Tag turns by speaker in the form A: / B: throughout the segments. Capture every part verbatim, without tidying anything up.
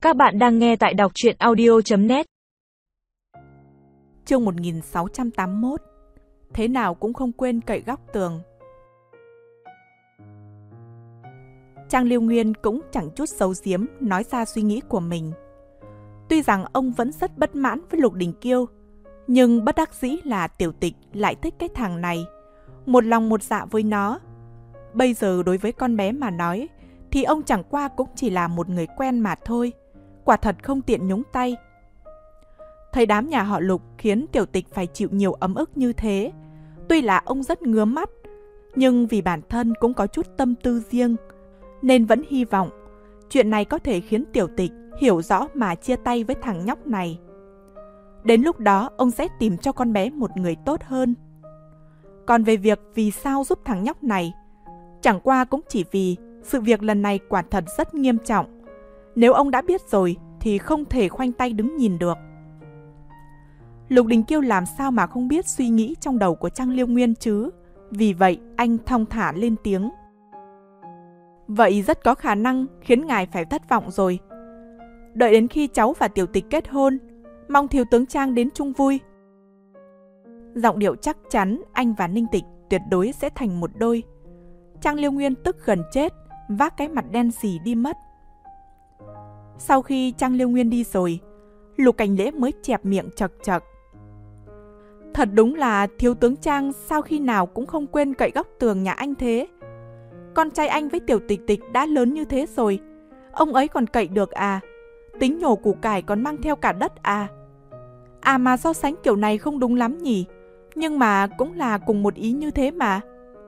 A: Các bạn đang nghe tại đọc truyện audio chấm net.
B: Chương một nghìn sáu trăm tám mươi mốt. Thế nào cũng không quên cậy góc tường. Trang Liêu Nguyên cũng chẳng chút giấu giếm nói ra suy nghĩ của mình. Tuy rằng ông vẫn rất bất mãn với Lục Đình Kiêu, nhưng bất đắc dĩ là Tiểu Tịch lại thích cái thằng này, một lòng một dạ với nó. Bây giờ đối với con bé mà nói, thì ông chẳng qua cũng chỉ là một người quen mà thôi, quả thật không tiện nhúng tay. Thấy đám nhà họ Lục khiến Tiểu Tịch phải chịu nhiều ấm ức như thế, tuy là ông rất ngứa mắt, nhưng vì bản thân cũng có chút tâm tư riêng, nên vẫn hy vọng chuyện này có thể khiến Tiểu Tịch hiểu rõ mà chia tay với thằng nhóc này. Đến lúc đó ông sẽ tìm cho con bé một người tốt hơn. Còn về việc vì sao giúp thằng nhóc này, chẳng qua cũng chỉ vì sự việc lần này quả thật rất nghiêm trọng. Nếu ông đã biết rồi thì không thể khoanh tay đứng nhìn được. Lục Đình Kiêu làm sao mà không biết suy nghĩ trong đầu của Trang Liêu Nguyên chứ. Vì vậy anh thong thả lên tiếng. Vậy rất có khả năng khiến ngài phải thất vọng rồi. Đợi đến khi cháu và Tiểu Tịch kết hôn, mong thiếu tướng Trang đến chung vui. Giọng điệu chắc chắn anh và Ninh Tịch tuyệt đối sẽ thành một đôi. Trang Liêu Nguyên tức gần chết, vác cái mặt đen xì đi mất. Sau khi Trang Liêu Nguyên đi rồi, Lục Cảnh Lễ mới chẹp miệng chật chật. Thật đúng là thiếu tướng Trang sao khi nào cũng không quên cậy góc tường nhà anh thế. Con trai anh với Tiểu Tịch Tịch đã lớn như thế rồi, ông ấy còn cậy được à? Tính nhổ củ cải còn mang theo cả đất à? À mà so sánh kiểu này không đúng lắm nhỉ, nhưng mà cũng là cùng một ý như thế mà.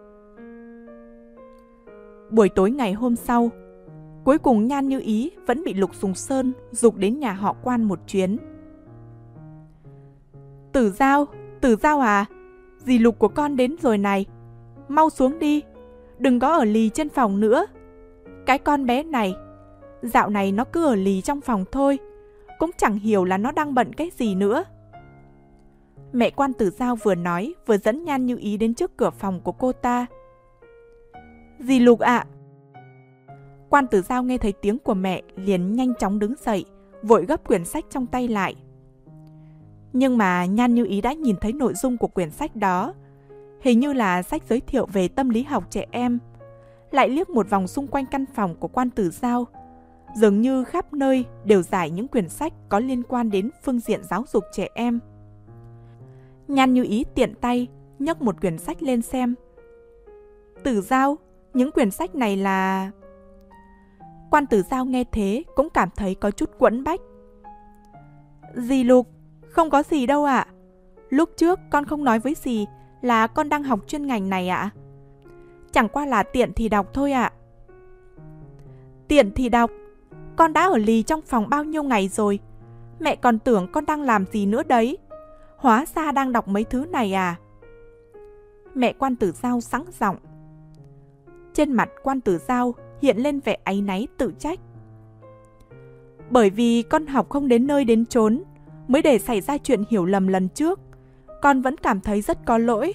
B: Buổi tối ngày hôm sau, cuối cùng Nhan Như Ý vẫn bị Lục Sùng Sơn giục đến nhà họ Quan một chuyến. Tử Giao, Tử Giao à, dì Lục của con đến rồi này. Mau xuống đi, đừng có ở lì trên phòng nữa. Cái con bé này, dạo này nó cứ ở lì trong phòng thôi, cũng chẳng hiểu là nó đang bận cái gì nữa. Mẹ Quan Tử Giao vừa nói vừa dẫn Nhan Như Ý đến trước cửa phòng của cô ta. Dì Lục ạ. Quan Tử Giao nghe thấy tiếng của mẹ liền nhanh chóng đứng dậy, vội gấp quyển sách trong tay lại. Nhưng mà Nhan Như Ý đã nhìn thấy nội dung của quyển sách đó, hình như là sách giới thiệu về tâm lý học trẻ em. Lại liếc một vòng xung quanh căn phòng của Quan Tử Giao, dường như khắp nơi đều giải những quyển sách có liên quan đến phương diện giáo dục trẻ em. Nhan Như Ý tiện tay nhấc một quyển sách lên xem. Tử Giao, những quyển sách này là... Quan Tử Giao nghe thế cũng cảm thấy có chút quẫn bách. Dì Lục, không có gì đâu ạ. Lúc trước con không nói với dì là con đang học chuyên ngành này ạ. Chẳng qua là tiện thì đọc thôi ạ. Tiện thì đọc? Con đã ở lì trong phòng bao nhiêu ngày rồi, mẹ còn tưởng con đang làm gì nữa đấy. Hóa ra đang đọc mấy thứ này à? Mẹ Quan Tử Giao sẵn giọng. Trên mặt Quan Tử Giao hiện lên vẻ áy náy tự trách. Bởi vì con học không đến nơi đến chốn, mới để xảy ra chuyện hiểu lầm lần trước. Con vẫn cảm thấy rất có lỗi.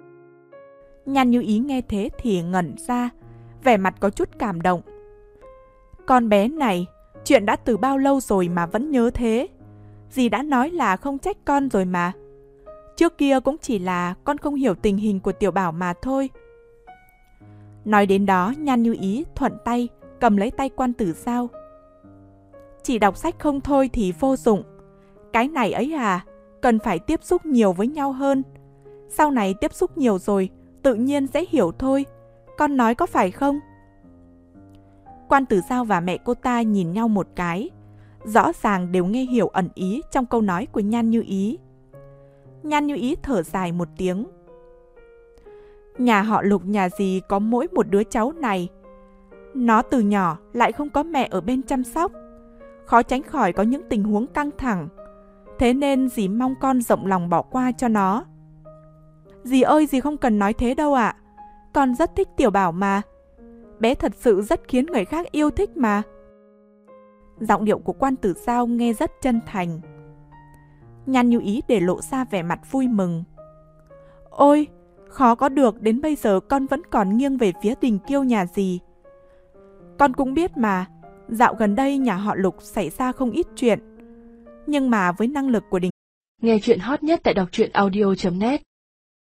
B: Nhan Như Ý nghe thế thì ngẩn ra, vẻ mặt có chút cảm động. Con bé này, chuyện đã từ bao lâu rồi mà vẫn nhớ thế. Dì đã nói là không trách con rồi mà. Trước kia cũng chỉ là con không hiểu tình hình của Tiểu Bảo mà thôi. Nói đến đó, Nhan Như Ý thuận tay cầm lấy tay Quan Tử Giao. Chỉ đọc sách không thôi thì vô dụng. Cái này ấy à, cần phải tiếp xúc nhiều với nhau hơn. Sau này tiếp xúc nhiều rồi, tự nhiên sẽ hiểu thôi. Con nói có phải không? Quan Tử Giao và mẹ cô ta nhìn nhau một cái, rõ ràng đều nghe hiểu ẩn ý trong câu nói của Nhan Như Ý. Nhan Như Ý thở dài một tiếng. Nhà họ Lục nhà dì có mỗi một đứa cháu này. Nó từ nhỏ lại không có mẹ ở bên chăm sóc, khó tránh khỏi có những tình huống căng thẳng. Thế nên dì mong con rộng lòng bỏ qua cho nó. Dì ơi, dì không cần nói thế đâu ạ. Con rất thích Tiểu Bảo mà. Bé thật sự rất khiến người khác yêu thích mà. Giọng điệu của Quan Tử Giao nghe rất chân thành. Nhan Như Ý để lộ ra vẻ mặt vui mừng. Ôi, khó có được, đến bây giờ con vẫn còn nghiêng về phía Đình Kiêu nhà dì. Con cũng biết mà, Dạo gần đây nhà họ Lục xảy ra không ít chuyện. Nhưng mà với năng lực của Đình.
C: Nghe chuyện hot nhất tại đọc truyện audio chấm net